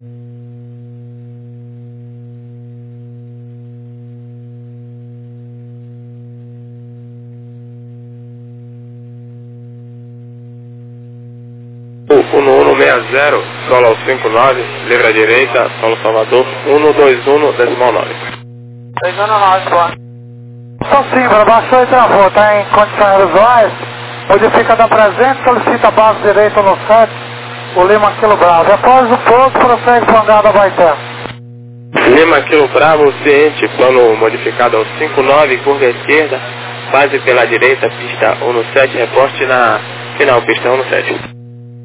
O 1160, solo ao 59, livre à direita, solo Salvador, 121, decimal 9. 319, boa. Então sim, baixou e travou, está em condições visuais, modifica da presente, solicita a base direita no 7, o Lima Kilo Bravo. Após o pouso, prossegue para o hangar da Baité. Lima Kilo Bravo, ciente, plano modificado ao 59, curva à esquerda, base pela direita, pista 17, reporte na final, pista 17.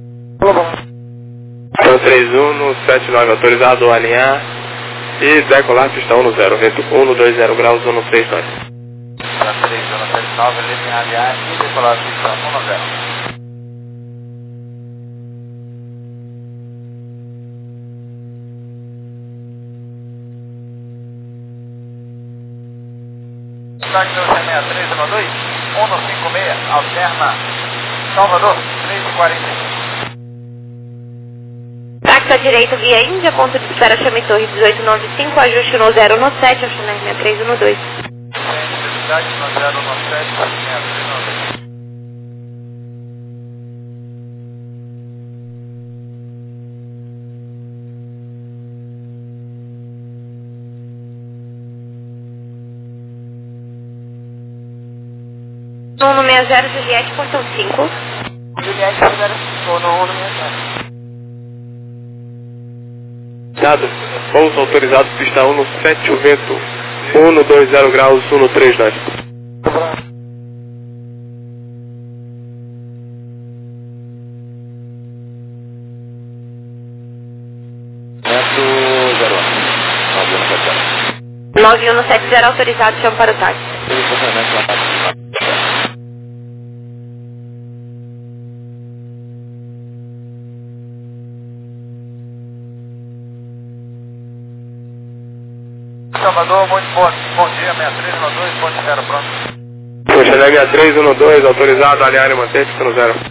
Então 3179 autorizado a alinhar e decolar pista 10, vento 120 graus 139. 3179, livre aliar e decolar pista 10. Táxi 6312, 156, alterna Salvador, 3h45. Táxi à direita, via Índia, ponto de espera, chame Torre 1895, ajuste no 017, ao Chanel 6312. Táxi no 017, 6312. No 60, Juliette, portão 5. Juliette, 160, no 160. Dado, pouso autorizado, pista 17, o vento 120 graus 139. Vento 01, 9170 autorizado, chama para o táxi. Salvador, muito bom dia, 6312, ponte 0, pronto. O Chanel 6312, autorizado a alinhar e manter pista no 0.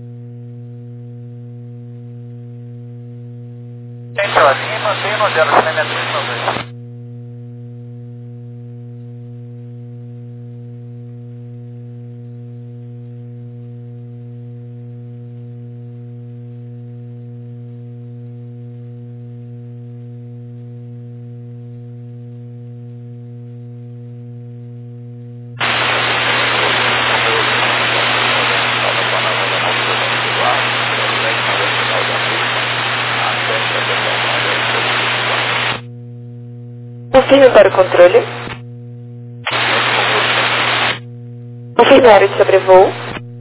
Gente, ó, linha e mantém no 0, Chanel 6312. Confirme para o controle. Confirme a área de sobrevoo.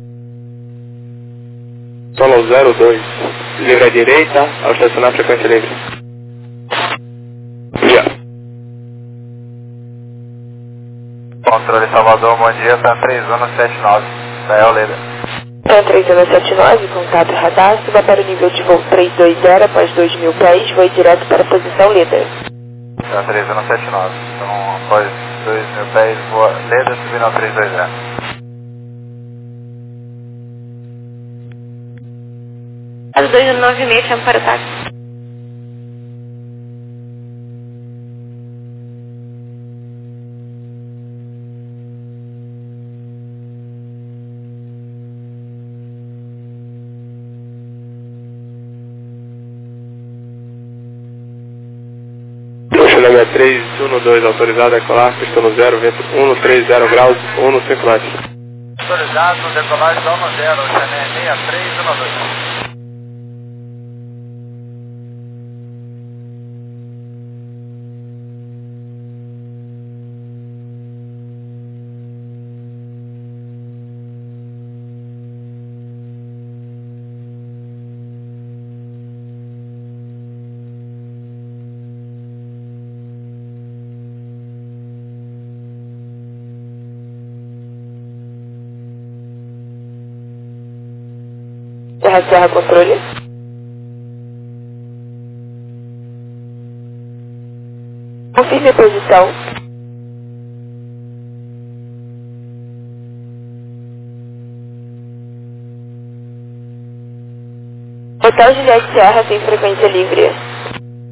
Solo 02, livre à direita, ao estacionar frequência livre. Já. Controle Salvador, bom dia, tá 3179, Israel Leda. Então 3179, contato radar, suba para o nível de voo 320 após 2.000 pés, voe direto para a posição líder. Tá 3179, então após 2.000 pés, voa Leda subindo ao 320. Às 296, chama para o táxi. O Chanel 6312, autorizado a decolar pista no 0, vento 130 graus 159. Autorizado, decolagem da 10, Chanel 6312. Serra controle. Confirme a posição. Hotel Juliette Serra tem frequência livre.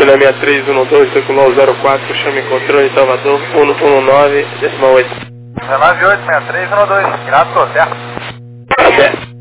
Chile 6312, circular 04, chame controle Salvador 119, decimal 8. 1986312, grato, certo? Certo.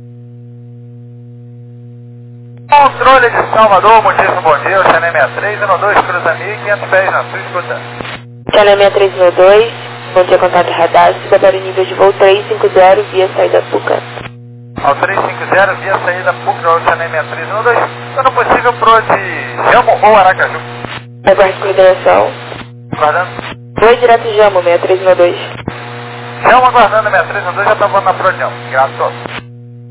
Controle de Salvador, muitíssimo bom dia, o Chile 6312, cruza 1500 pés na sua escuta. Chile 6312, bom dia, contato radar, suba para o nível de voo 350 via saída Puca. Ao 350 via saída Puca, o Chile 6312, sendo possível pro de Jamo ou Aracaju. Aguarde coordenação. Aguardando. Voo direto Jamo 6312. Jamo aguardando 6312, já tá voando na pro de Jamo, grato.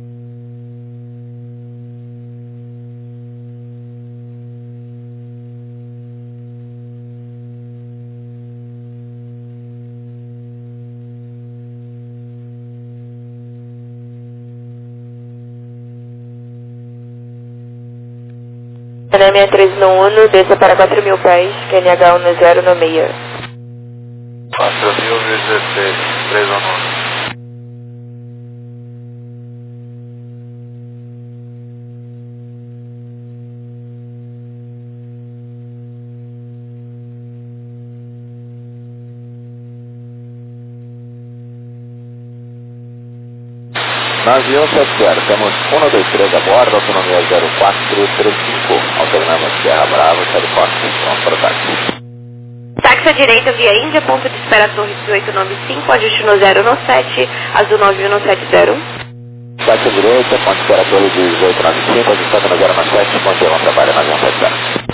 Chile 6391, desça para 4.000 pés, QNH 1096. 4.016, 319. Avião 70, temos 123 a bordo, autonomia 0435, alternamos Serra Brava, California, pronto para o táxi. Táxi à direita via Índia, ponto de espera Torre 1895, ajuste no 017, azul 9170. Táxi à direita, ponto de espera Torre 1895, ajustado no 017, bom dia, bom trabalho na avião 70.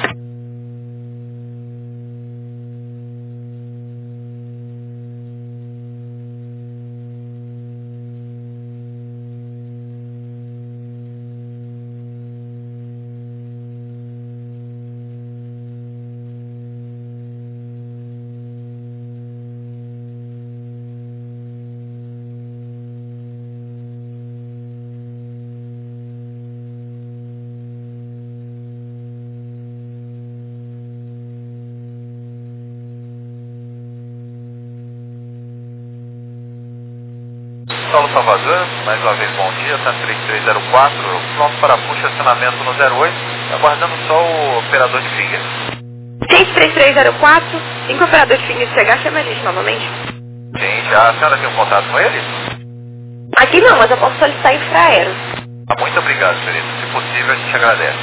Saulo Salvador, mais uma vez bom dia, tá 3304, pronto para push, acionamento no 08, aguardando só o operador de finger. 63304, 5 operador de finger chegar, chama a gente novamente. Sim, já a senhora tem um contato com ele? Aqui não, mas eu posso solicitar infraero. Muito obrigado, senhorita, se possível a gente agradece.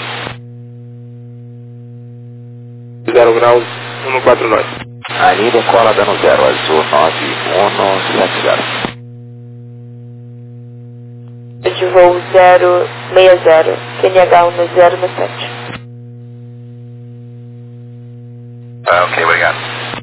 0 graus 149. Ali decola dando 0, azul 9170. De voo 060, QNH 1097. Ok, obrigado.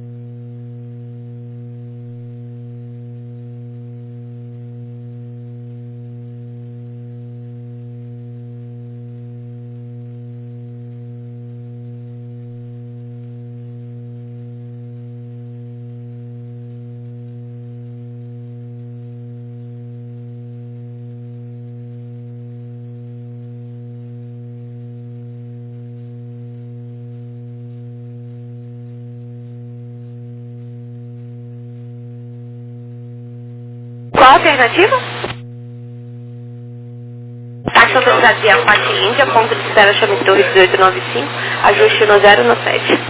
Qual a alternativa? Táxi autorizado via Parte Índia, ponto de espera chame Torre 1895, ajuste no 017.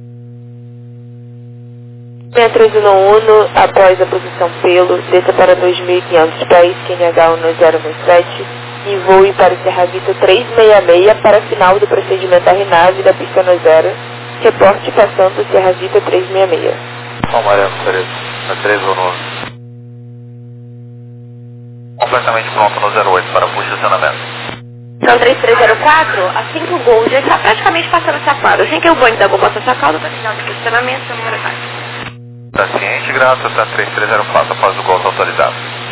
6311, após a posição pelo, desça para 2.500 pés, QNH 1097, e voe para o Serra Vista 366 para final do procedimento RNAV da pista no 0, reporte passando o Serra Vista 366. São Mariano, senhorita, na 319. Completamente pronto no 08 para push, acionamento. Então 3304, assim que o Gol já está praticamente passando essa quadra. Assim que o Boeing da Gol passa essa quadra, vai final de posicionamento, seu número táxi. Tá ciente, grato, tá 3304, após o gol autorizado.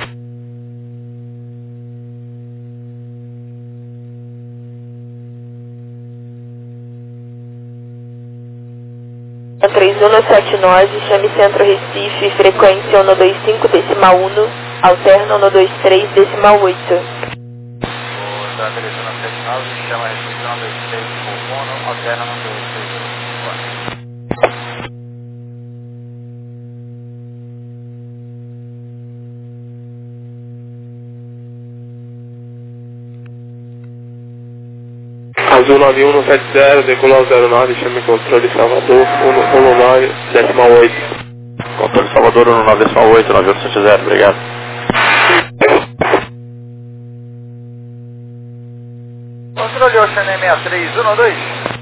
A 3179, chame Centro Recife, frequência 125, decimal 1, alterna 123, decimal 8. O da 3179, chama Recife 123, alterna 123. Azul 9170, decolou 09, chame controle Salvador 119,8. Controle Salvador 119,8, 9170, obrigado. Controle Ocean 6312.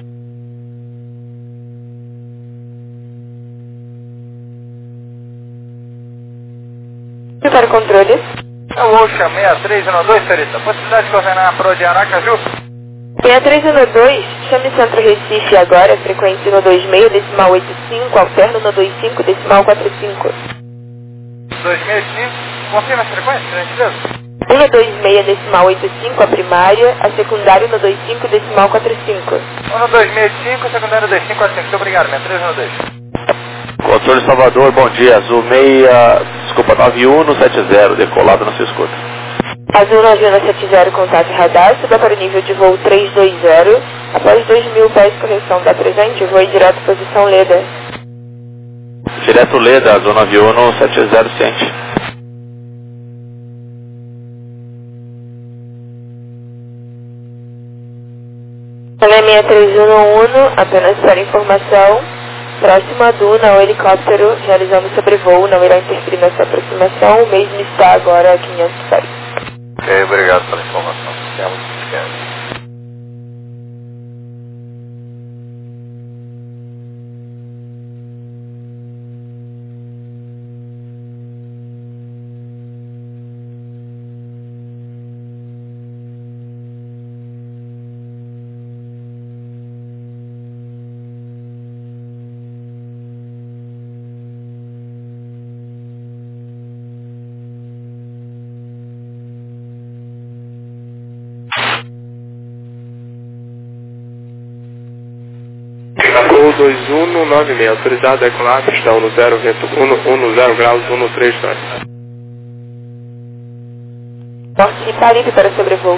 Para o controle. É o Ocean 6312, senhorita. Possibilidade de coordenar para o de Aracaju? 6312, chame Centro Recife agora, frequência no 26, decimal 85, alterno no 25, decimal 45. 265, confirma a frequência, por gentileza? 126, decimal 85, a primária, a secundária no 25, decimal 45. 12685, secundário 2545. Muito obrigado, 6312. Controle Salvador, bom dia, Azul 9170, decolado na sua escuta. Azul 9170, contato radar, suba para o nível de voo 320, após 2.000 pés correção da presente, voe direto posição Leda. Direto Leda, Azul 9170, ciente. Olé 6311, apenas para informação, próximo a Duna, o helicóptero realizando sobrevoo, não irá interferir na sua aproximação, o mesmo está agora a 500 pés. Ok, obrigado pela informação. Temos esquema. Gol 2196, autorizado a decolar, pistão no 0, vento 10 graus 132. Norte de Paripe para sobrevoo.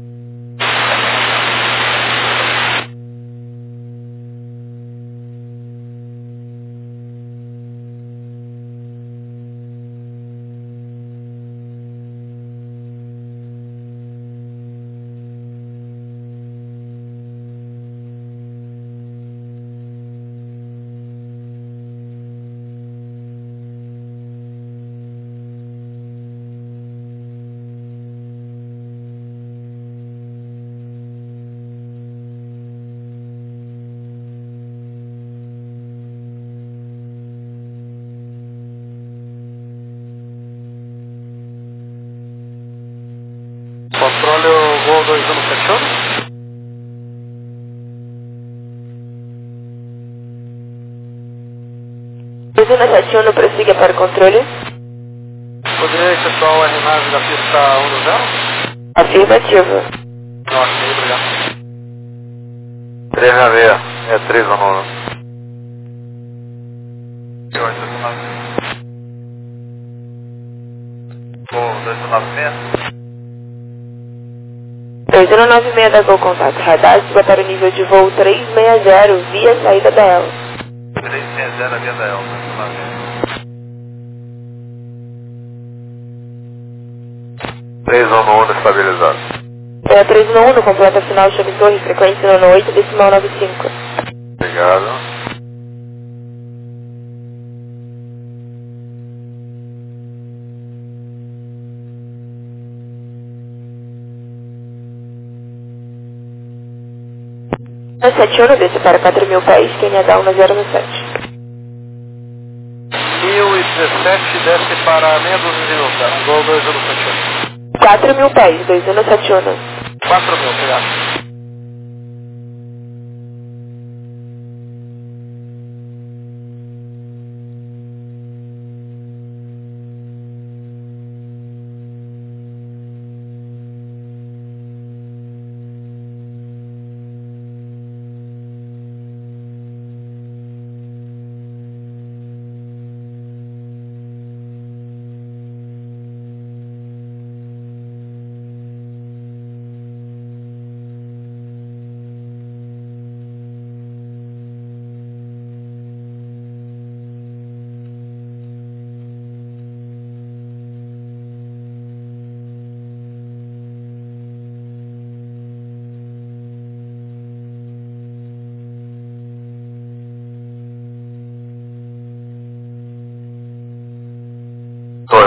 Controle o Gol 2171. Dezena 71, prossiga para o controle. Poderia efetuar o R-Nave da pista 10? Afirmativo. Ok, obrigado. 366, é 3 ou 9. 296. 2096 da Gol Contato Radar, suba para o nível de voo 360, via saída da EL. 360 via da EL, 311 estabilizado. 311, completa final, chame torre, frequência no 8, decimal 95. Obrigado. Na 71, desce para 4.000 pés, QNH 107. 1017 desce para meia dúzia de minutos, Gol 2171. 4.000 pés, 2171. 4.000, obrigado.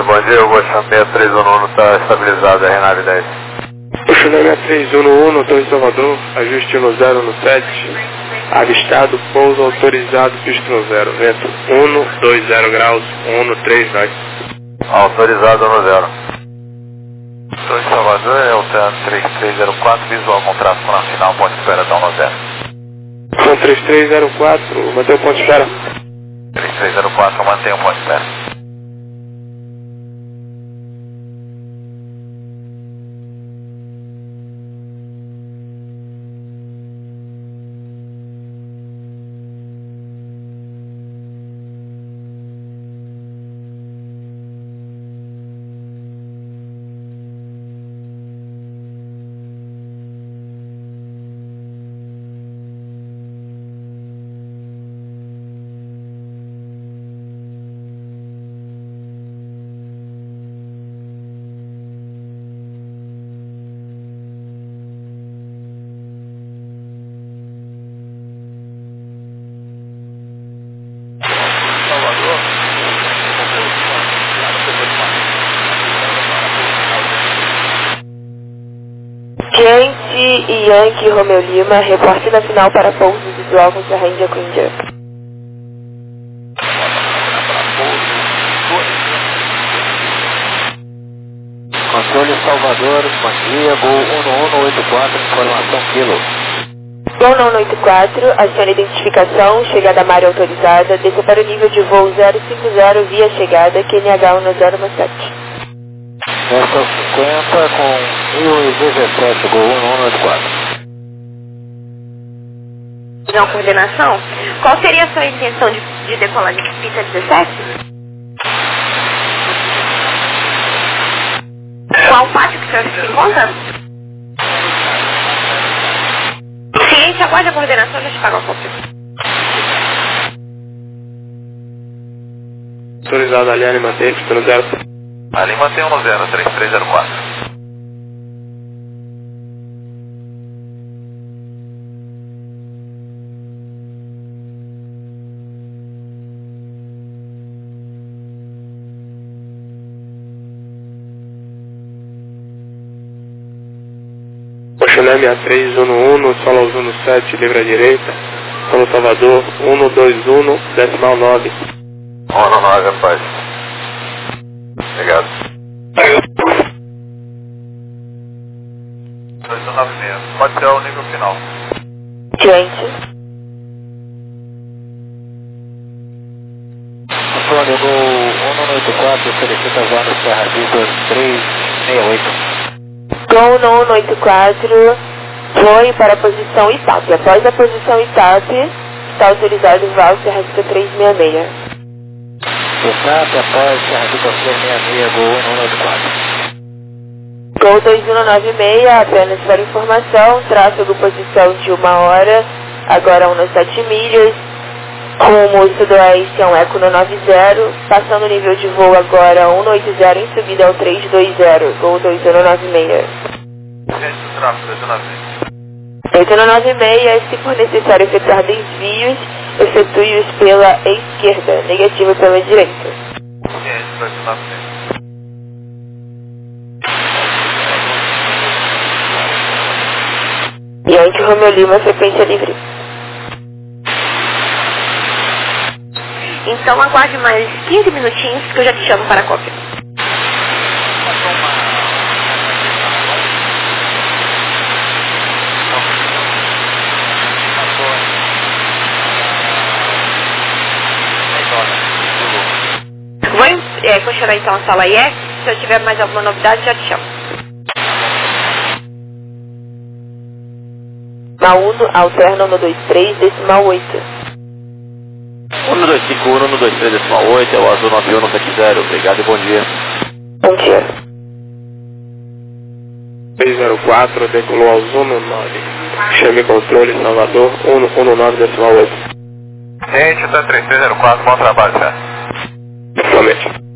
bom dia, o Gostam 6311 está estabilizado, a nave 10. Gostam 6311, Torre Salvador, ajuste 1017, avistado, pouso autorizado, pista 0, vento 120 graus, 139. Autorizado no 0. Torre Salvador, é o TAN 3304, visual com tráfego na final, ponto de espera, down no 0. São 3304, mantém o ponto de espera. 3304, mantém o ponto de espera. Gente e Yankee Romeo Lima, reporte na final para pouso visual com Serra Índia com Índia. Controle Salvador, bom dia, Gol 1184, informação quilo. Gol 1184, acione identificação, chegada à área autorizada, desça para o nível de voo 050 via chegada, QNH 1017. Essa 50 com 1017, Gol 1184. Não, coordenação. Qual seria a sua intenção de decolagem de pista 17? Qual pátio que o senhor se encontra? Ciente, aguarde a coordenação, já te pago a cópia. Autorizado, Aliane, mantém pista 0. Ali mantém no 0, 3304. Oxalá 6311, Solo 17, livre à direita, Solo Salvador, 121, decimal 9. 119, rapaz. Obrigado. 296, pode ser o nível final. Gente. Antônio, Gol 1184, solicita a zona Serra Vitor 368. Gol 1184, voe para a posição ITAP. Após a posição ITAP, está autorizado o voo Serra Vitor 366. ITAP após Serra Vitor 366, Gol 1184. Gol 2196, apenas para informação, tráfego posição de 1 hora, agora 17 milhas, rumo sudoeste é um Eco no 90, passando o nível de voo agora 180 em subida ao 320, Gol 2196. Gente do tráfego, 296. 2196, se for necessário efetuar desvios, efetue-os pela esquerda, negativo pela direita. Gente, 296. Yankee Romeo Lima, frequência livre. Então aguarde mais 15 minutinhos que eu já te chamo para a cópia. Vou continuar então a sala IE. Se eu tiver mais alguma novidade, já te chamo. Na 1, alterna 123, decimal 8. 125, 123, decimal 8, é o Azul 9170, obrigado e bom dia. Bom dia. 304, decolou ao Azul 9. Chame controle, Salvador, 119, decimal 8. Gente, tá 3304, bom trabalho, certo? Somente.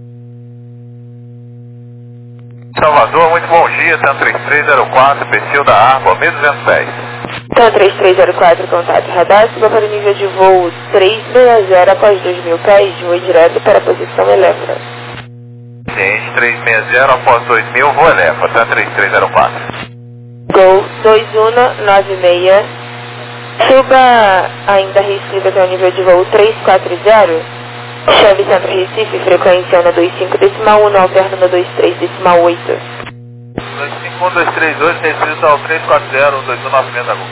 Salvador, muito bom dia, TAN 3304, perfil da Arba, 1210. TAN 3304, contato radar, suba para o nível de voo 360 após 2.000 pés, voe direto para a posição Electra. Ciente 360 após 2000, voo eleva, até 3304. Gol 2196. Suba ainda Recife até o nível de voo 340. Chame Centro Recife, frequência 125.1, alterna 123.8. 251-238, Recife ao 340, 2196 da Gol.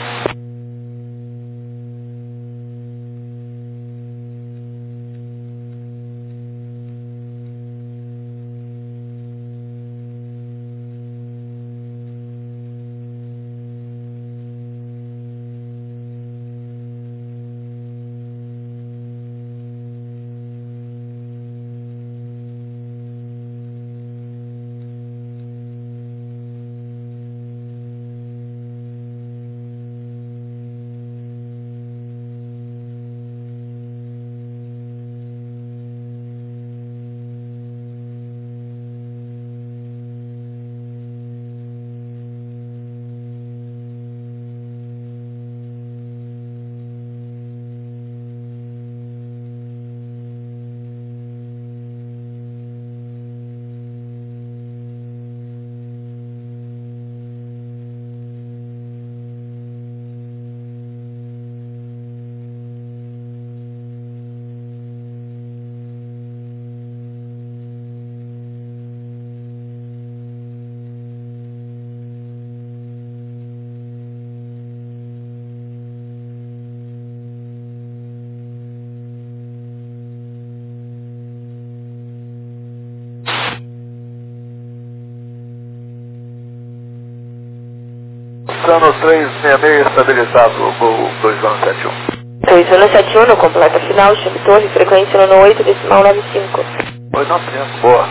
Sano 366 estabilizado, Gol 2171. 2171 no completa final, chame torre, frequência 98.95. 895, boa.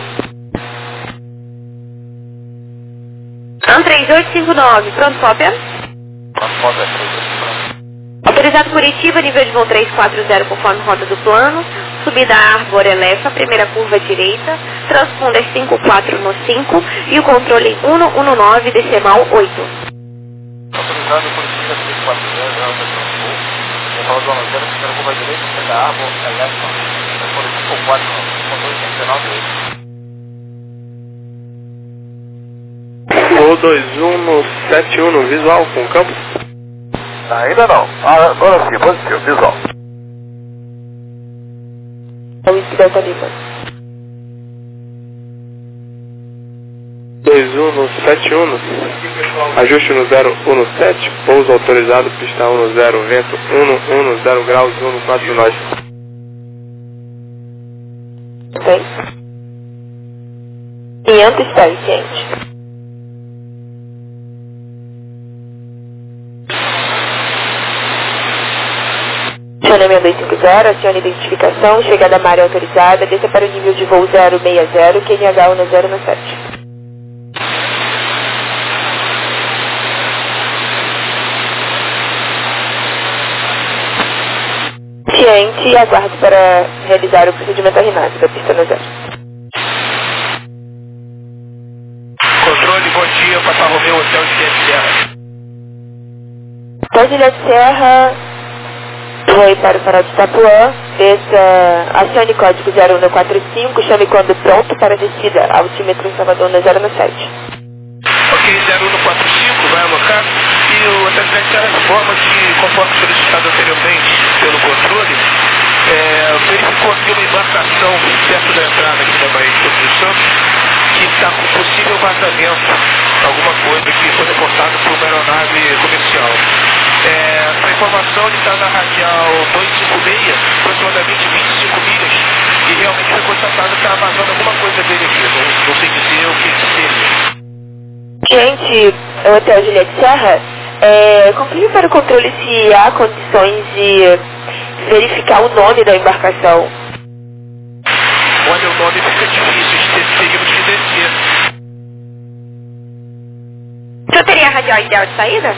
3859, pronto, cópia. Autorizado Curitiba, nível de voo 340 conforme rota do plano. Subida à árvore eleva, primeira curva direita. Transponder 54 no 5 e o controle 119 decimal 8. Autorizado Curitiba 340, alta Transpor. Declarou zona 0, primeira curva direita, subida à árvore eleva. Transponder 54 no 5, Gol 2171 no visual com campo. ainda não. Agora sim, positivo, visual. Whisky Delta Lima. 2171, ajuste no 017, pouso autorizado, pista 10, vento 110 graus, 14 nós. Tem. 500 pés, ciente. Acionamento 250, acione identificação, chegada à área autorizada, desça para o nível de voo 060, QNH 1097. Ciente e aguarde para realizar o procedimento RNAV da pista no 0. Controle, bom dia, Papa Romeu, Hotel Juliette Serra. Hotel Juliette Serra, voe para o farol de Itapuã, desça, acione código 0145, chame quando pronto para descida, altímetro em Salvador no 097. Ok, 0145, vai alocar. E o Hotel Juliette Serra informa que, conforme solicitado anteriormente pelo controle, verificou aqui uma embarcação perto da entrada aqui da Baía de Todos os Santos, que está com possível vazamento, alguma coisa que foi reportada por uma aeronave comercial. Essa informação está na radial 256, aproximadamente 25 milhas, e realmente foi constatado que está vazando alguma coisa dele aqui, não sei dizer o que seja. Gente, o Hotel Juliette Serra, confirme para o controle se há condições de verificar o nome da embarcação. Olha, o nome fica difícil, teríamos que descer. O senhor teria a radial ideal de saída?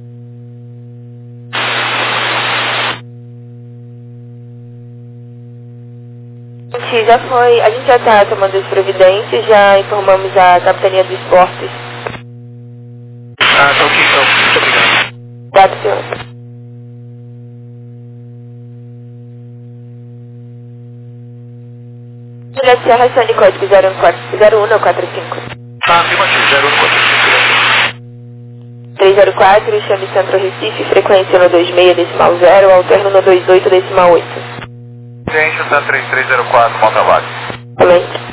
A gente já está tomando as providências, já informamos a Capitania dos Portos. Tá ok, então. Muito obrigado. Dado, senhor. Juliette Serra, Sony código 01445. Afirmativo, 01445. 304, chame Centro Recife, frequência no 26.0, alterno no 28.8. Gente, tá 3304, bom trabalho. Valente.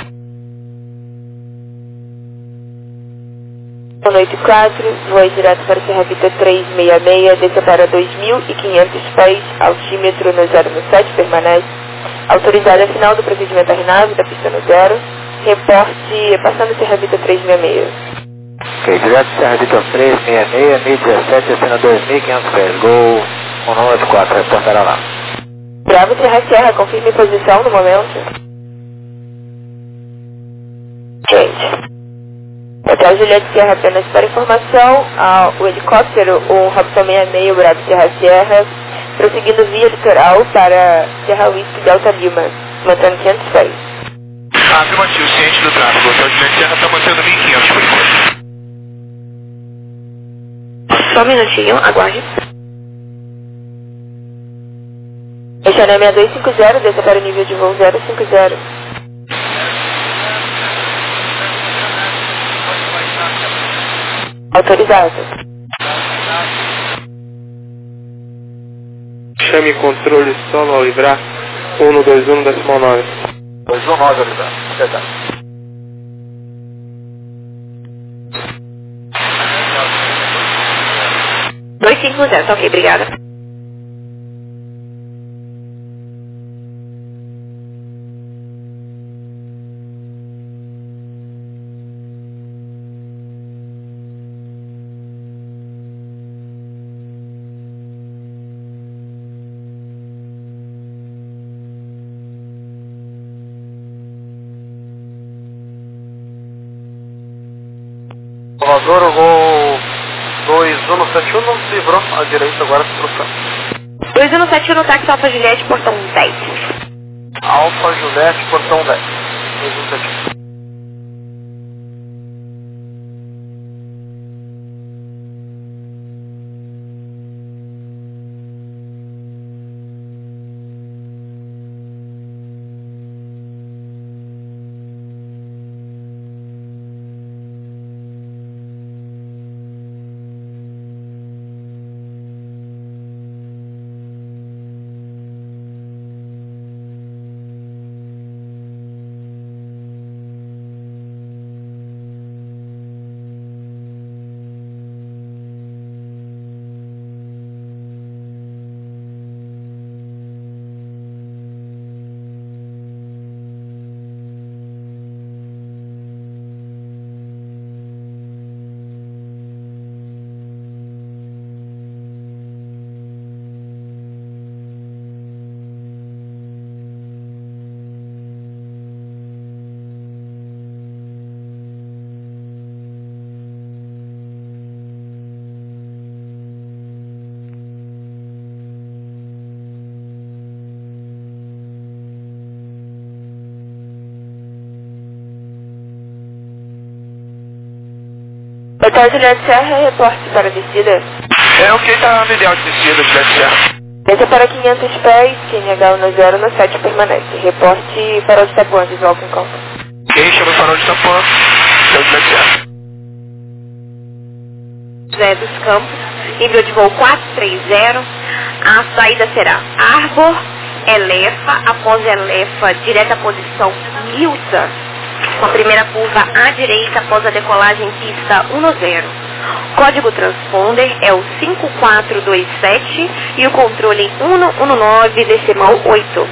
184, voe direto para Serra Vita 366, desça para 2.500 pés, altímetro no 017, permanece. Autorizada a final do procedimento RNAV da pista no 0, reporte passando Serra Vita 366. Ok, direto Serra Vita 366, 1017, descendo 2.500 pés, Gol 194, reportará lá. Bravo Serra, confirme posição no momento. Gente. Hotel Juliette Serra, apenas para informação, o helicóptero, o Robson 66, Bravo Serra, prosseguindo via litoral para Serra Whisky Delta Lima, mantendo 500 pés. Afirmativo, ciente do tráfego. O Hotel Juliette Serra está mantendo 1.500 por enquanto. Só um minutinho, aguarde. Eixané 6250, desça para o nível de voo 050. Autorizado. Chame controle solo ao livrar 121.9. 219, Oliveira. Verdade. Tá ok, obrigada. Salvador, o voo 2171 não se livrou à direita, agora se trocando. 2171, táxi Alfa Juliette, portão 10. Alfa Juliette, portão 10. 2171. Hotel Juliette Serra, reporte para a descida. É ok, tá no ideal de descida, Juliette Serra. Desça para 500 pés, QNH no 0, no 7 permanece. Reporte farol de Tapuã, visual com campo. Ok, chama o farol de Tapuã, Hotel Juliette Serra. José dos Campos, nível de voo 430, a saída será Arbor, Elefa, após Elefa, direta posição Milta, com a primeira curva à direita após a decolagem pista 10. Código transponder é o 5427 e o controle 119.8.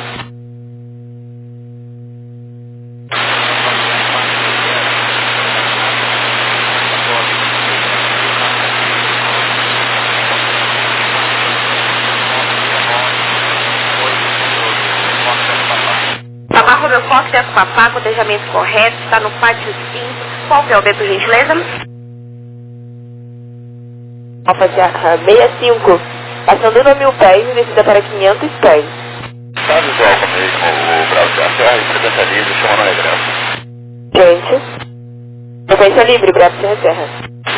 Meu foco de Papá, cotejamento correto, está no pátio 5. Qual que é o B, por gentileza? Alfa Serra 65, passando no 1000 pés, descida para 500 pés. Tá visual mesmo, o Bravo Serra, e frequência livre, chama no regresso. Gente, frequência livre, Bravo Serra.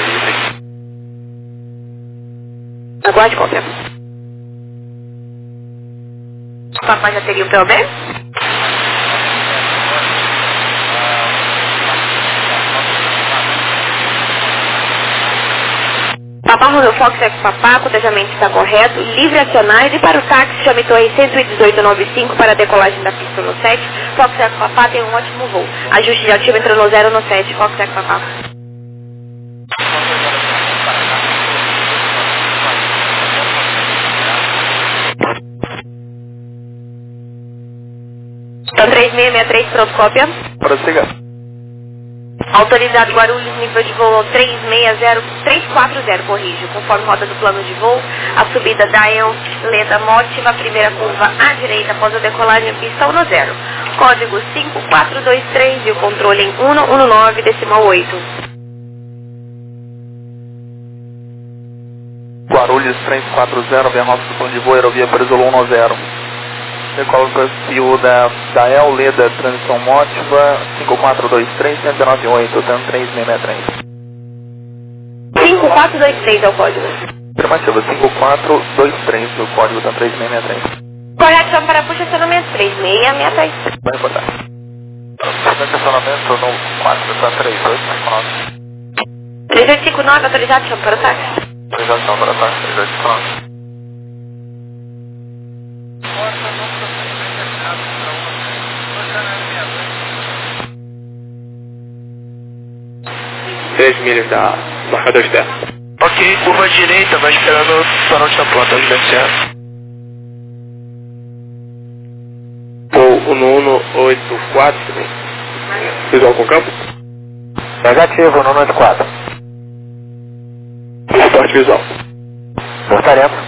Aguarde qualquer. Papai já teria o POB? Barra no Fox Eco Papá, o cotejamento está correto, livre acionais e para o táxi chame Torre 11895 para a decolagem da pista no 7, Fox Eco Papá tem um ótimo voo. Ajuste de altímetro no 0 no 7, Fox Eco Papá. Então 3663, pronto, cópia. Prossiga. Autorizado Guarulhos, nível de voo 340, corrijo. Conforme rota do plano de voo, a subida da Leda Mótiva, a primeira curva à direita após a decolagem, pista 10. Código 5423 e o controle em 119,8. Guarulhos 340, vem rota do plano de voo, aerovia Presolon 10. Decola o perfil da El Leda, transição Mótiva, 5423, 198, TAM 3663. 5423 é o código. Afirmativa, 5423, o código TAM 3663. Correto, chama para puxa estacionamento 3663. Vai reportar. Estacionamento no 4, TAM 3859. 3859, autorizado, chama para o táxi. Autorização para táxi, 3859. milhas da marcador externo. Ok, curva direita, vai esperando o farol de tampão, tá desviando. Ou no 184 também. Visual com campo? Negativo, no 184. Suporte visual. Gostaríamos.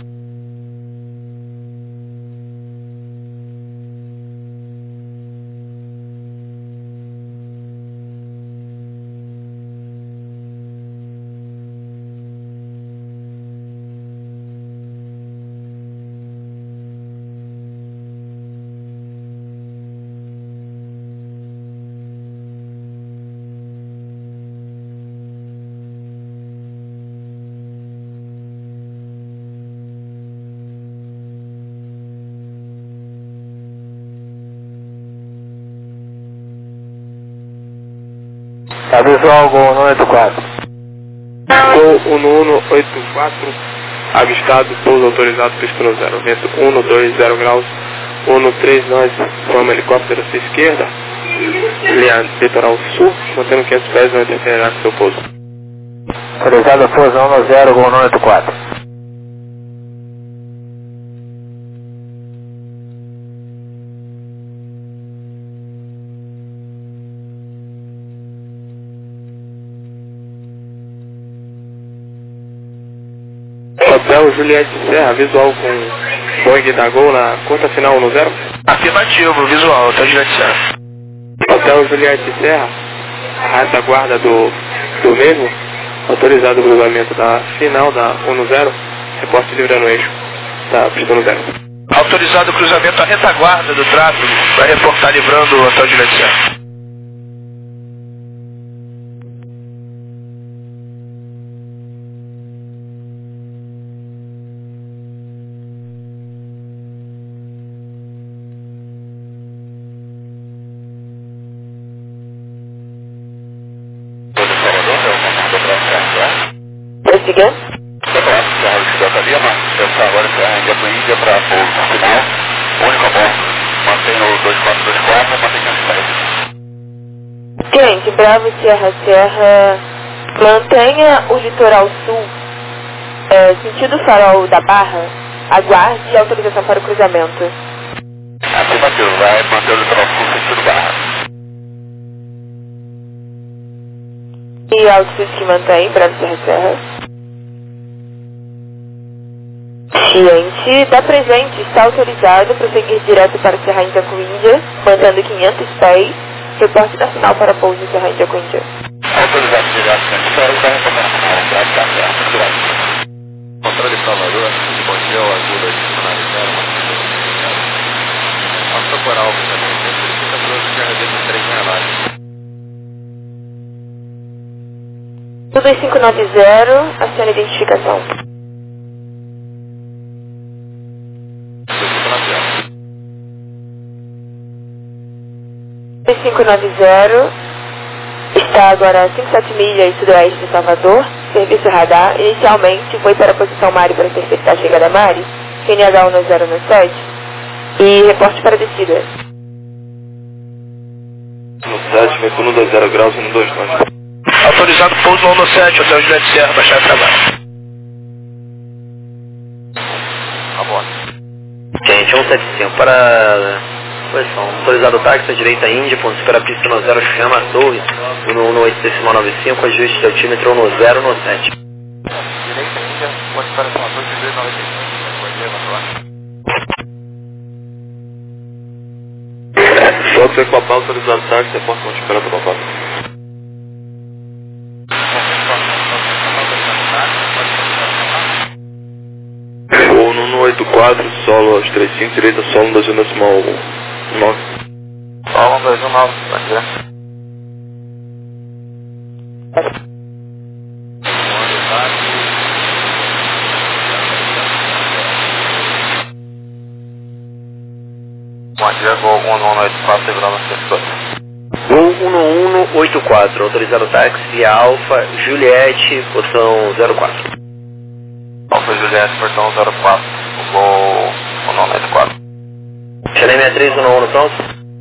Tá visual com o 184. Ou o 184, avistado, pouso autorizado, pista no 0. Vento 120 graus, 139, forma helicóptero à sua esquerda, linha litoral sul, mantendo 500 pés, não interferirá com seu pouso. Autorizado pouso 10 com o 184. Hotel Juliette Serra, visual com Boeing da Gol na conta final 10. Afirmativo, visual, Hotel Juliette Serra. Hotel Juliette Serra, a retaguarda do mesmo, autorizado o cruzamento da final da 10, reporte livre no eixo da pista 10. Autorizado o cruzamento à retaguarda do tráfego, vai reportar livrando o Hotel Juliette Serra. Prossiga. Cliente, Bravo Sierra Serra, mantenha o litoral sul, sentido farol da Barra, aguarde autorização para o cruzamento. Afirmativo, vai manter o litoral sul sentido Barra. E a altitude que mantém, Bravo Sierra Serra. Cliente, da presente está autorizado para seguir direto para Serra Índia com Índia, mantendo 500 pés, reporte nacional para pouso em Serra Índia com Índia. Autorizado direto, vai retornar controle Salvador, bom dia, o ajuda de finalizar, passou por algo também, verifica para o GRD de 369. Tudo em 590, aciona a identificação. 590, está agora a 57 milhas sudoeste de Salvador, serviço radar. Inicialmente, foi para a posição Mari para certificar a chegada Mari, QNH 1097, e reporte para descida. No 7, vento 120 graus, 129. Autorizado pouso no 7, Hotel Juliette Serra, baixar trabalho. Tá bom. Gente, 175 para posição. Autorizado táxi à direita Índia, ponto para a pista no 0, chama a torre, 118,95, ajuste de altímetro no 0, no 7. Direita Índia, ponto para a torre, 1895. Fox Equapar, autorizado táxi, reporte Monte Espera para Papá. Voo no 184, solo aos 35, direita solo 2,9. Solo 219, pode ser. Bom dia, Gol 1184, segurando as pessoas. Gol 1184, autorizado táxi via Alfa Juliette, posição 04. Alfa Juliette, portão 04, Gol 1184. Channel 6311, pronto?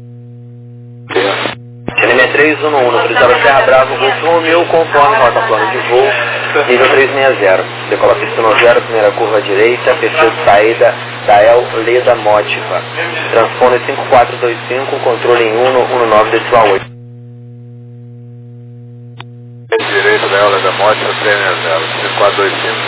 Channel 6311, autorizado Serra Bravo, Golfo Romeu, conforme rota plano de voo, nível 360. Decola pista no 0, primeira curva à direita, perfil de saída da El Leda Motiva. Transponder 5425, controle em 119,8. Direita da El Leda Motiva, 360, 5425,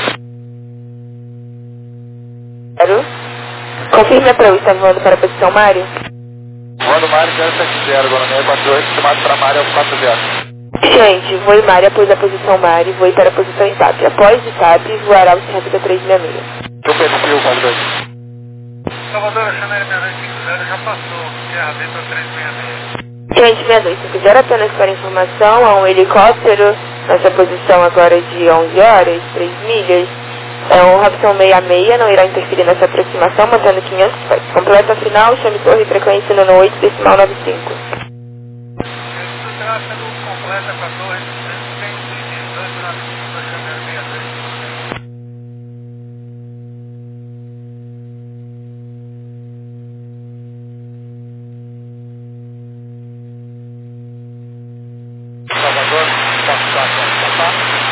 19. Confirme a Pro, está voando para a posição Mário? Voando Mário 070, agora 648, chamado para Mário 40. Gente, voe Mário após a posição Mário, voe para a posição ITAP. Após ITAP, voará o Cerrado 366. Eu perfil, Padre. Salvador, a Chanel 6250 já passou, Serra Vitor 366. Gente, 6250, apenas para informação, há um helicóptero nessa posição agora de 11 horas, 3 milhas. É um Robson 66, não irá interferir nessa aproximação, mantendo 500 pés. Completa final, chame torre frequência no 8,95. Esse tráfego completa com a torre 218 na Chanel 62. Salvador, posso dar para passar?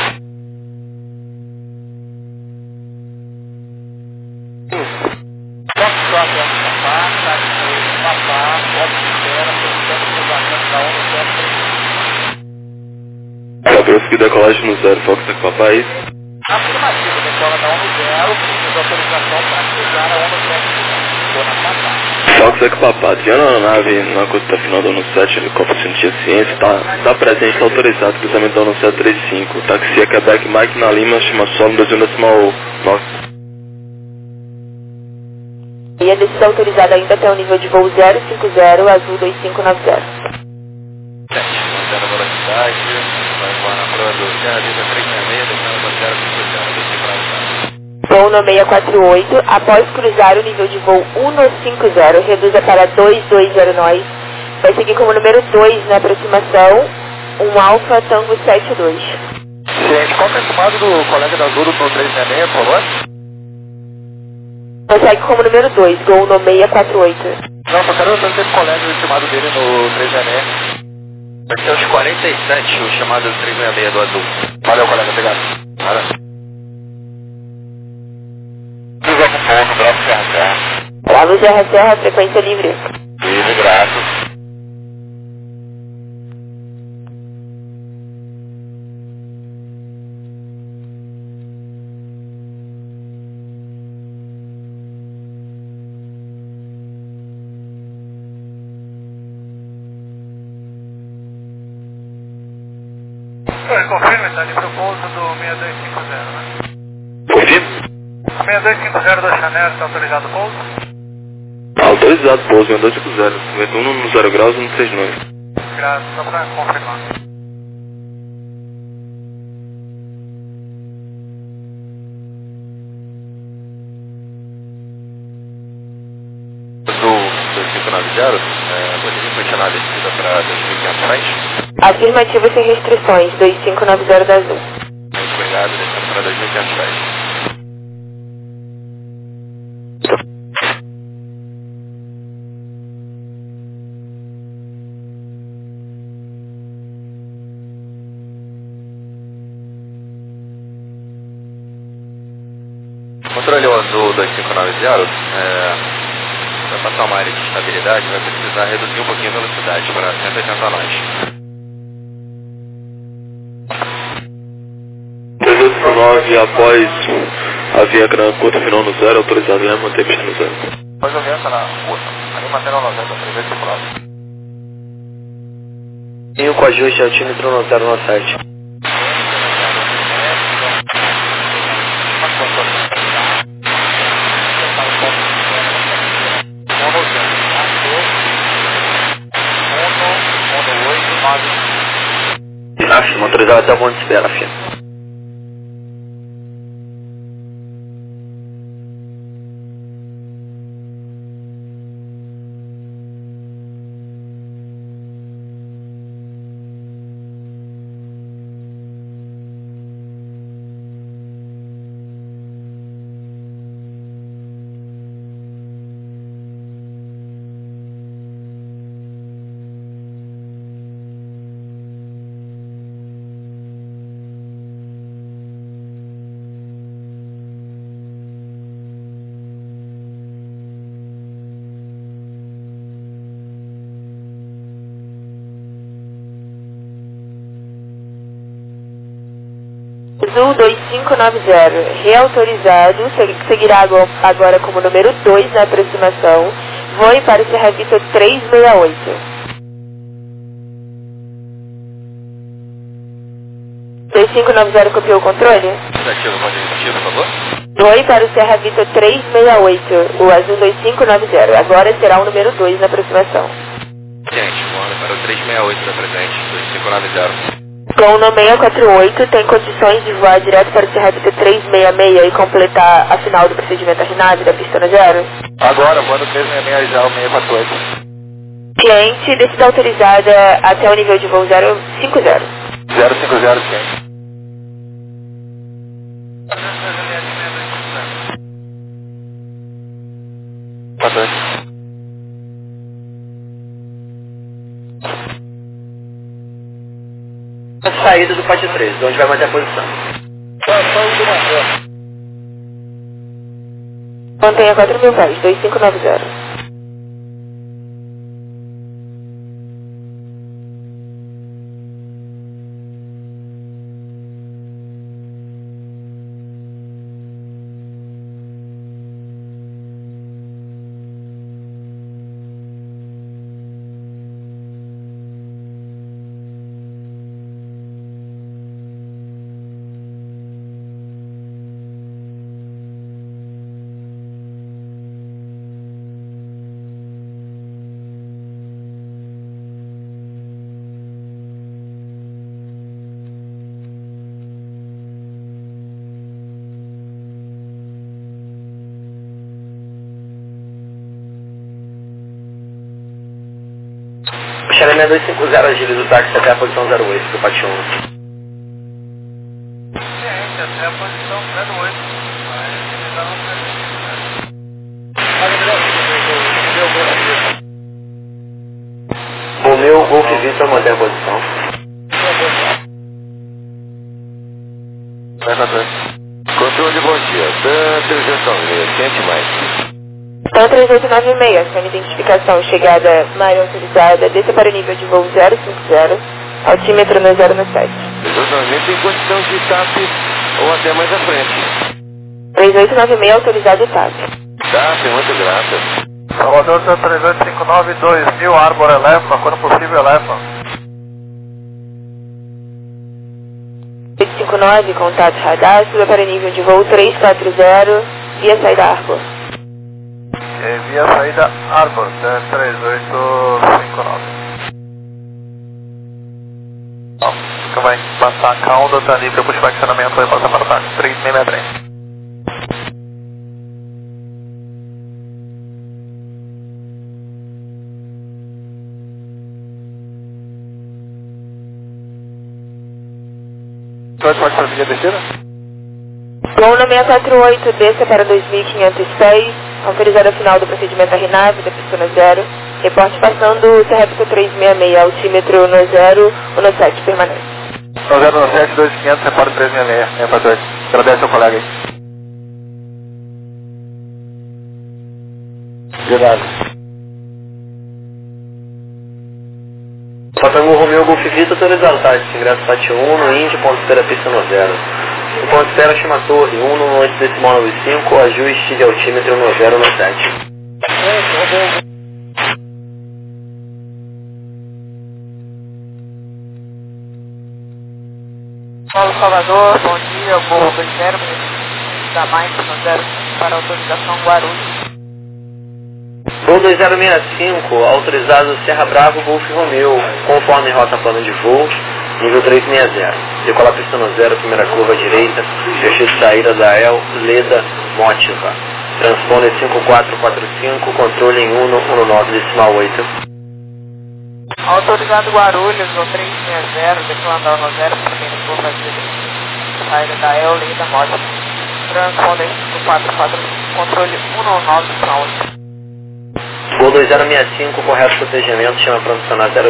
Prosseguir decolagem no 0, Fox Equapar, é isso? Afirmativo, decola da 10, precisa autorização para cruzar a 1 Fox Equapar, adiando a nave na costa final da 17, helicóptero Ciência Ciência, está presente, está autorizado, cruzamento da 1735, táxi é Quebec, Mike na Lima, chama solo 2,9. E a descida autorizada ainda até o nível de voo 050, azul 2590. Mantendo a velocidade, vai voar na prova do Serra Vitor 366, descendo para 050, Voo no 648, após cruzar o nível de voo 150, reduza para 2209. Vai seguir como número 2 na aproximação, um Alfa Tango 72. Gente, qual é o estimado do colega da Azul no 366, por favor? Consegue como número 2, Gol no 648. Não, só quero saber se o colega o estimado dele no 366. Vai ser os 47, o chamado 366 do Azul. Valeu, colega, obrigado. Valeu. Bravo Serra, frequência livre. Livre, graças. Confirma, está ali para o pouso do 6250, né? Confirma? 6250 da Chanel, está autorizado o pouso? Autorizado, pouso 6250, vento 1 no 0 graus, 139. Graças, só para confirmar. Do 2590, poderia continuar a descida para 2.500 frente? Afirmativo sem restrições, 2590 da Azul. chegada, descendo para 2.500 pés. Controle azul 2590, para passar uma área de estabilidade vai precisar reduzir um pouquinho a velocidade para 180 nós. 389 após a via Gran Curta final no zero, autorizado a manter pista no zero. Depois eu venho na rua, ali mantendo 90, 389. E o coajuste altímetro no 097. Motorizado até o ponto de espera, filho. Azul 2590, reautorizado, seguirá agora como número 2 na aproximação, voe para o Serra Vista 368. Dois 2590 copiou o controle? Negativo, pode repetir, por favor? Voe para o Serra Vista 368, o Azul 2590, agora será o número 2 na aproximação. Gente, voando para o 368 da presente, 2590. Com o 648, tem condições de voar direto para o Serra Vista 366 e completar a final do procedimento RNAV da pista no zero? Agora, voando 366 já, o 648. Cliente, descida autorizada até o nível de voo 050. 050, cliente. Passante. Saída do pátio 3, de onde vai manter a posição. Mantenha 4.000 pés, 2590. Xaremé 250 agiliza o táxi até a posição 08 do pátio 1. Gente, até a posição 08. O meu Golf Vista mantém a posição. Controle, bom dia. TAN 396, quente mais. TAN 3896, com identificação chegada mais autorizada, desça para o nível de voo 050, altímetro no 097. 3896 tem condição de TAP ou até mais à frente. 3896 autorizado TAP. TAP, muito grata. Salvador 3859, 2000, Arbor eleva, quando possível eleva. 859, contato radar, suba para o nível de voo 340, via saída Arbor. Via saída Arbor, 3859. Fica vai passar a cauda, tá livre, puxa o acionamento, vai passar para o táxi 363. Pode fazer a descida? Gol na 648, desça para 2.500 pés, autorizada final do procedimento à RNAV, da pista no 0, reporte passando Serrapito 366, altímetro no 0, no 7, permanece. No 0, no 7, 2.500, repórter 366, 648. Agradece ao colega aí. De nada. Patangu Romeu Golf Vita, autorizado, tá? Ingresso Pátio 1, no Índio, ponto de espera pista no 0. O ponto de espera chama Torre, 118,95, ajuste de altímetro no 0, no 7. Paulo Salvador, bom dia, voo 20, da Mike no 0 para autorização Guarulhos. Voo 2065, autorizado Serra Bravo, Golf Romeu, conforme rota plano de voo, nível 360. Decolar pista no 0, primeira curva à direita, fechado de saída da El Leda Motiva. Transponder 5445, controle em 119,8. Autorizado Guarulhos, no 360, declarando no 0, primeira curva à direita, saída da El Leda Motiva. Transponder 5445, controle 119,8. Gol 2065, correto protegimento, chama para adicionar 05.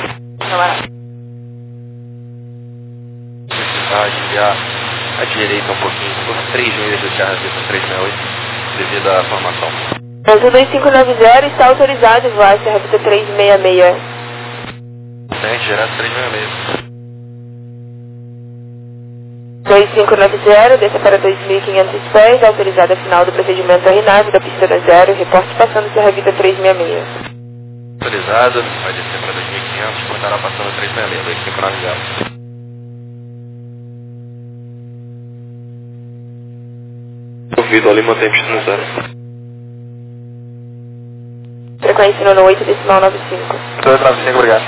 Desviar à direita um pouquinho, por 3 milhas do Serra Vista 368, devido à formação. Azul 2590 está autorizado voar Serra Vista 366. Tente, direto 366. 2590, desça para 2.500 pés, autorizada final do procedimento RNAV da pista no 0, reporte passando Serra Vista 366. Autorizado, vai descer para 2.500, portará passando 366, 2590. Ouvido ali, mantém pista no 0. Frequência no 8, decimal 95. 295, obrigado.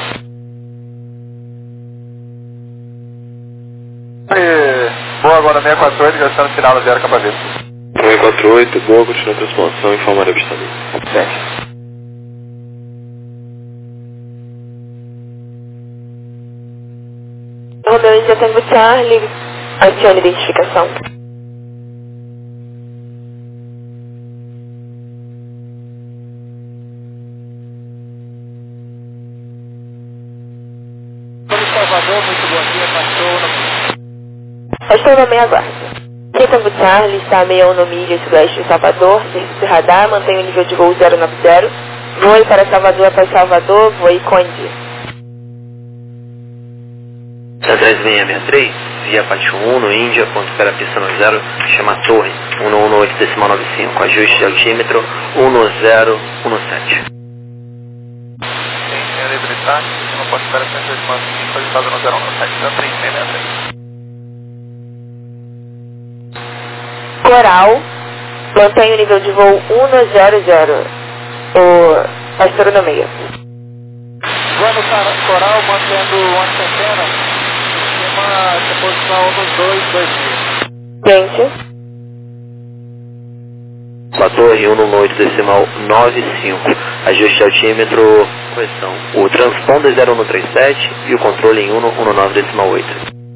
Boa, agora 648, gastando final no 0, capavete. 648, boa, continua a transposição, informar a pista ali. Sente. Romeu Índia Tango Charlie, adicione identificação. Salvador, muito bom dia, passou no... Estou no meio aguarda. Tango Charlie está a 61 no milha sudoeste de Salvador, serviço de radar, mantém o nível de voo 090, voe para Salvador após Salvador, voe Conde. 3663, via Pátio 1, no Índia, ponto de espera pista no 0, chama Torre, 118,95, ajuste de altímetro 11017. Senhor Hidritati, não pode esperar 185, solicitado no 017, 3663. Coral, mantém o nível de voo 100, o astronomia. Voando Coral, mantendo o antena, esquema de posição nos 220. Gente, Torre 118,95, ajuste altímetro, correção. O transponder 0137 e o controle em 119,8.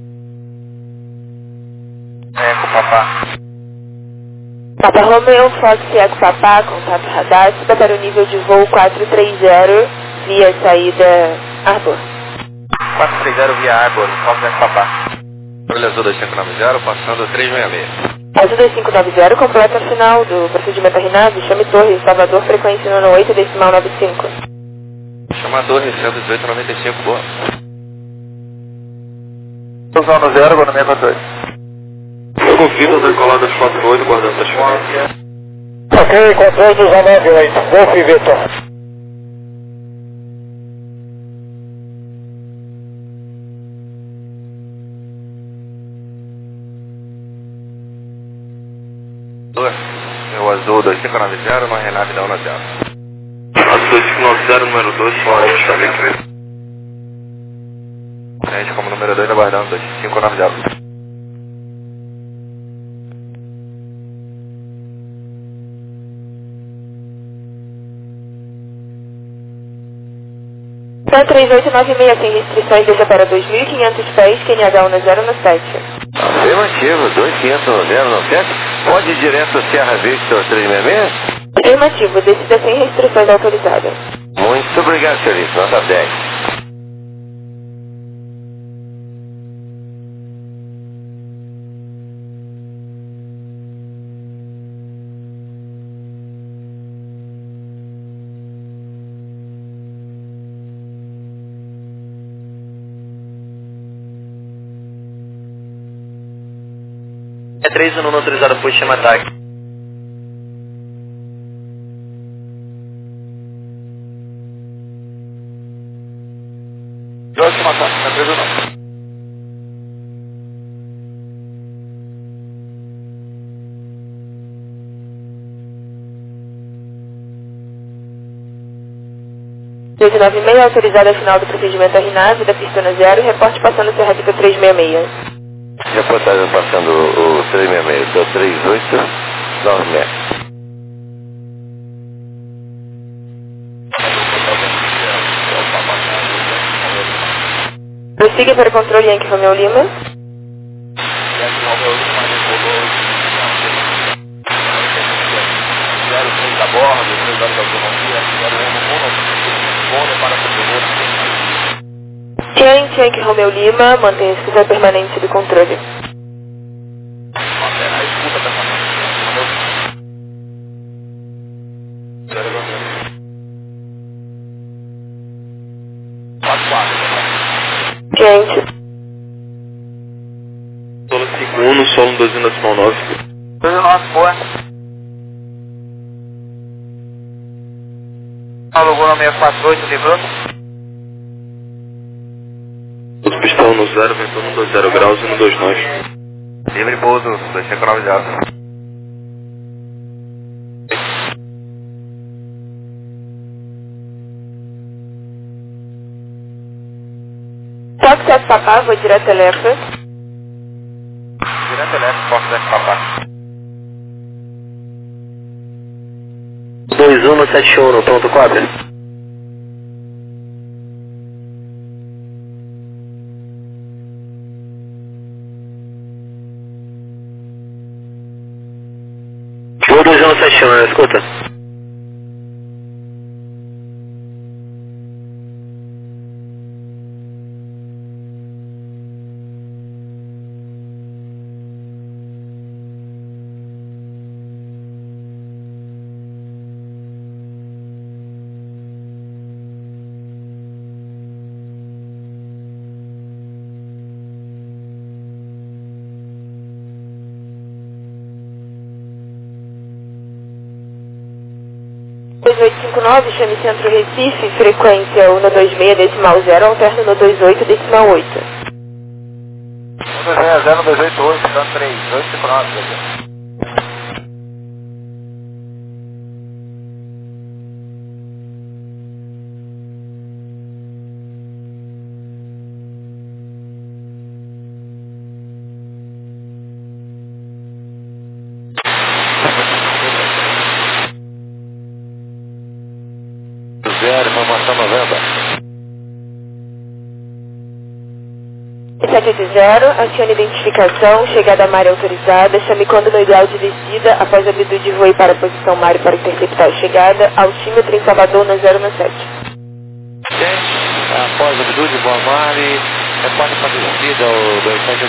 Com o papá. Papa Romeu, Fox Eco Papá, contato radar, suba para o nível de voo 430, via saída Arbor. 430 via Arbor, Fox Eco Papá. Olho azul 2590, passando 366. Azul 2590, completa a final do procedimento RNAV, chame Torre, Salvador, frequência no 8, decimal 95. Chama a Torre 118,95, boa. Fusão no 0, agora 642. Fogo Vitor, decolada das 48, guardando transferência. Ok, controle 298, Golf Vitor. Meu azul 2590, no RNAV da 10. Azul 2590, número 2, fora a pista ali. Gente, como número 2, aguardando 2590. Então 3896, sem restrições, deixa para 2.500 pés, QNH 10 no 7. Afirmativo, 259097. Pode ir direto Serra Victor 366? Afirmativo, descida sem restrições autorizadas. Muito obrigado, senhorita. Nota 10. É 3 no autorizado por chama ataque. Próximo ataque, não é preso não. meia autorizada final do procedimento RNAV da pistona 0 e reporte passando Serra Vitor 366. Reportagem passando o 366, do 3896. Prossiga para o controle Yankee Romeo Lima. Yankee Romeo Lima, mantenha a escuta permanente do controle. Gente. Solo 5-1, solo 12 na decimal 9. Alugou na 648, livrou. Os pistão no 0, ventou no 20 graus e no 29. Livre pouso, 290. Fox 7 Papá, vou direto Elefa. Direto elétrico, Fox 7 Papá. 2171, pronto, quadra. Vou 2171, escuta. Chame Centro Recife, frequência 126 decimal 0, alterno no 28 decimal 8. 126 288, então 3859. Informação 90. 780, acione identificação, chegada à Mário autorizada, chame quando no ideal de descida, após a amplitude de voo para a posição Mário para interceptar a chegada, altímetro em Salvador no 017. Após a amplitude, boa Mari, repórter para descida, o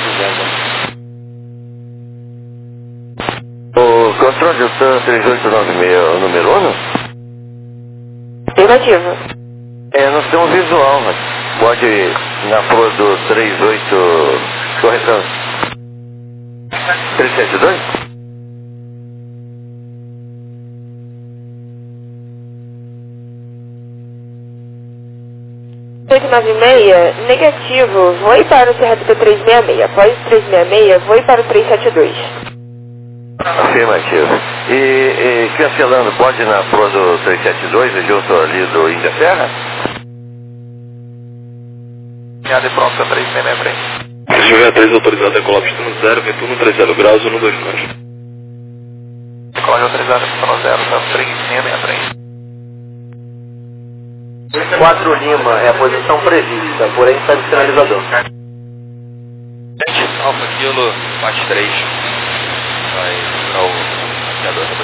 2780. O controle de TAN 3896, o número 1? Afirmativo. Nós temos visual, mas pode ir na flor do 38, correção 372? Negativo, voe para o Serra Vitor 366, após 366, voe para o 372. Afirmativo. E cancelando, pode ir na flor do 372, junto ali do Índia Serra? De pronto, 366 frente. 363 autorizado a decolar pistão 0, ventou no 30 graus e no 29. Decolagem autorizada, pistão 0, tá 3663. 4 Lima é a posição prevista, porém está de sinalizador. Gente, Alfa Kilo, bate 3. Vai para o aviador da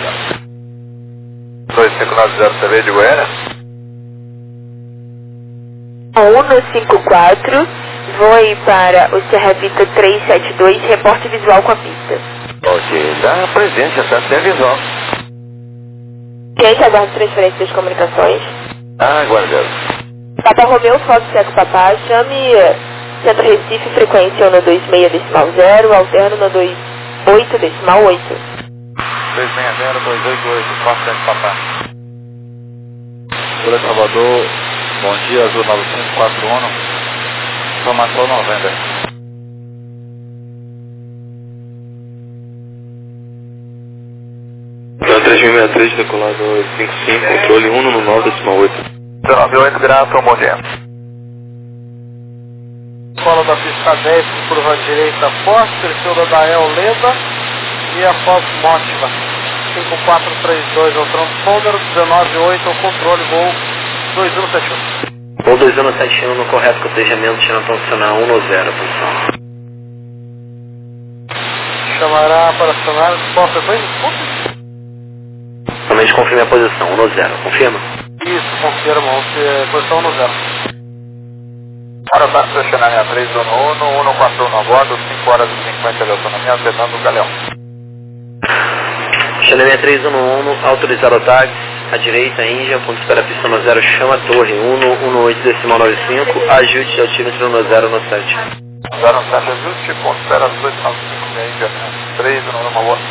2590. 2590 TV de Goiânia. 154, voe para o Serra Vita 372, reporte visual com a pista. Ok, dá presente, já está até visual. Gente, aguardo transferência das comunicações. Aguardando. Papa Romeu, Fox Seco Papá, chame Centro Recife, frequência 126.0, alterno 128.8. 360-288, Fox Seco Papá. Por Salvador, bom dia, Azul 9541, informação 90. Então 3063, decolado 55, controle 199.8. 98 graus, bom dia. Escola da pista 10, curva direita forte, perfil da Dael Leda e a Fox Motiva. 5432 ao transponder, 198 ao controle, voo 2171. Voo 2171 no correto cotejamento, chama para funcionar 1 no 0, posição. Chamará para acionar qual frequência? Somente confirme a posição, 1 no 0, confirma? Isso, confirma, posição 1 no 0. Para para estacionar a 311, 141 a bordo, 5 horas e 50 de autonomia, acendendo o galeão. Xanemia 311, autorizar o táxi, à direita, Índia, ponto de espera pista 0, chama a torre, 118.95, ajuste de altímetro 0 no 7. 0 no 7, ajuste, ponto de espera 295, Índia, 3 no 1, boa.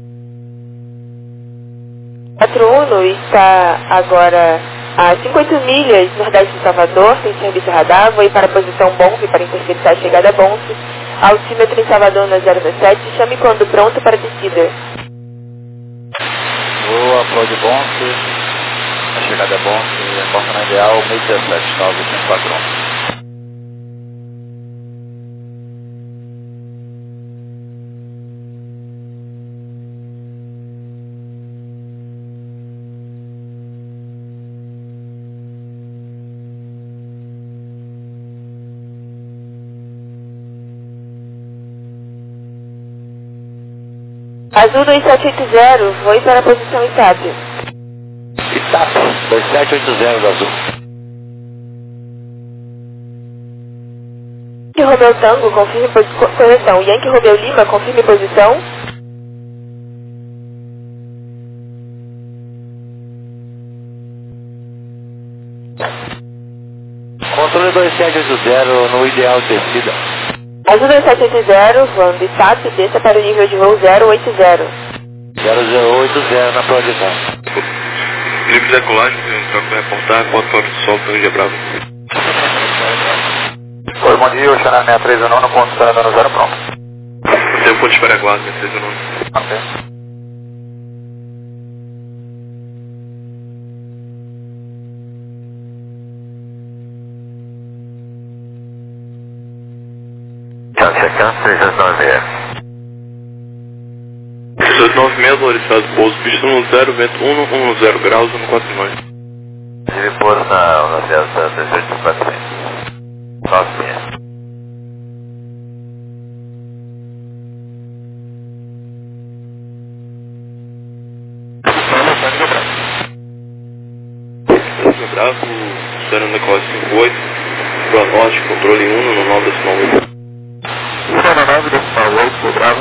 41 está agora a 58 milhas nordeste de Salvador, tem serviço radar, voe para a posição Bonfe para interceptar a chegada a Bonfe, altímetro em Salvador na 017, chame quando pronto para descida. Boa, aplaude Bonfe, a chegada é Bonfe, a porta na ideal, 617, 9541. Azul 2780, voe para a posição ITAP. ITAP, 2780 do Azul. Yankee Romeu Tango, confirme correção. Yankee Romeu Lima, confirme posição. Controle 2780 no ideal de descida. Azul 2780, voando ITAP, desça para o nível de voo 080. 0080 na projeção. Felipe Decolagem, para reportar, ponto fora do sol, Índia Bravo. Oi, bom dia, o Xaná 6319, ponto esperando no 0, pronto. Você é o ponto de espera guarda, 6319. Ok. Checando 396. 396, valorizado pouso, pista 10, vento 110 graus, 149. Tive pouso na Universidade 384. Nossa, Bravo, esperando a decolagem 58, para norte, controle 1 no 9.8. 9.8, Bravo.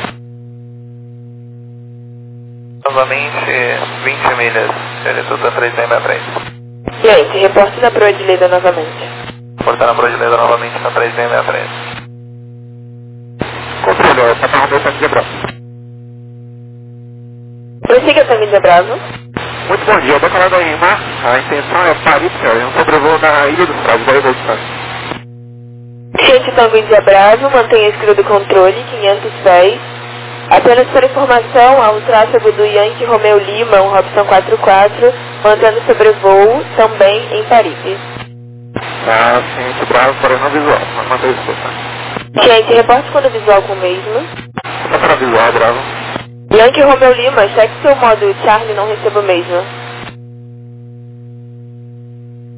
Novamente, 20 milhas, Serituta 363. Gente, reporte na proa de Leda novamente. Portar na Brasileira novamente na 3663. Controle, Papa Romeu Tango Bravo. Prossiga também de Bravo. Muito bom dia, decolado da IMA. A intenção é Paris, um sobrevoo na Ilha dos Prados, Bahia dos Prados. Gente Tango Índia Bravo, mantenha a esquerda do controle, 500 pés. Apenas por informação, há um tráfego do Yankee Romeu Lima, um Robson 44, mantendo sobrevoo também em Paris. Ah, sim, Bravo para não visual, mas mantém isso, tá? Gente, reporte quando visual com o mesmo. Só para visual, Bravo. Yankee Romeu Lima, cheque seu modo Charlie, não receba o mesmo.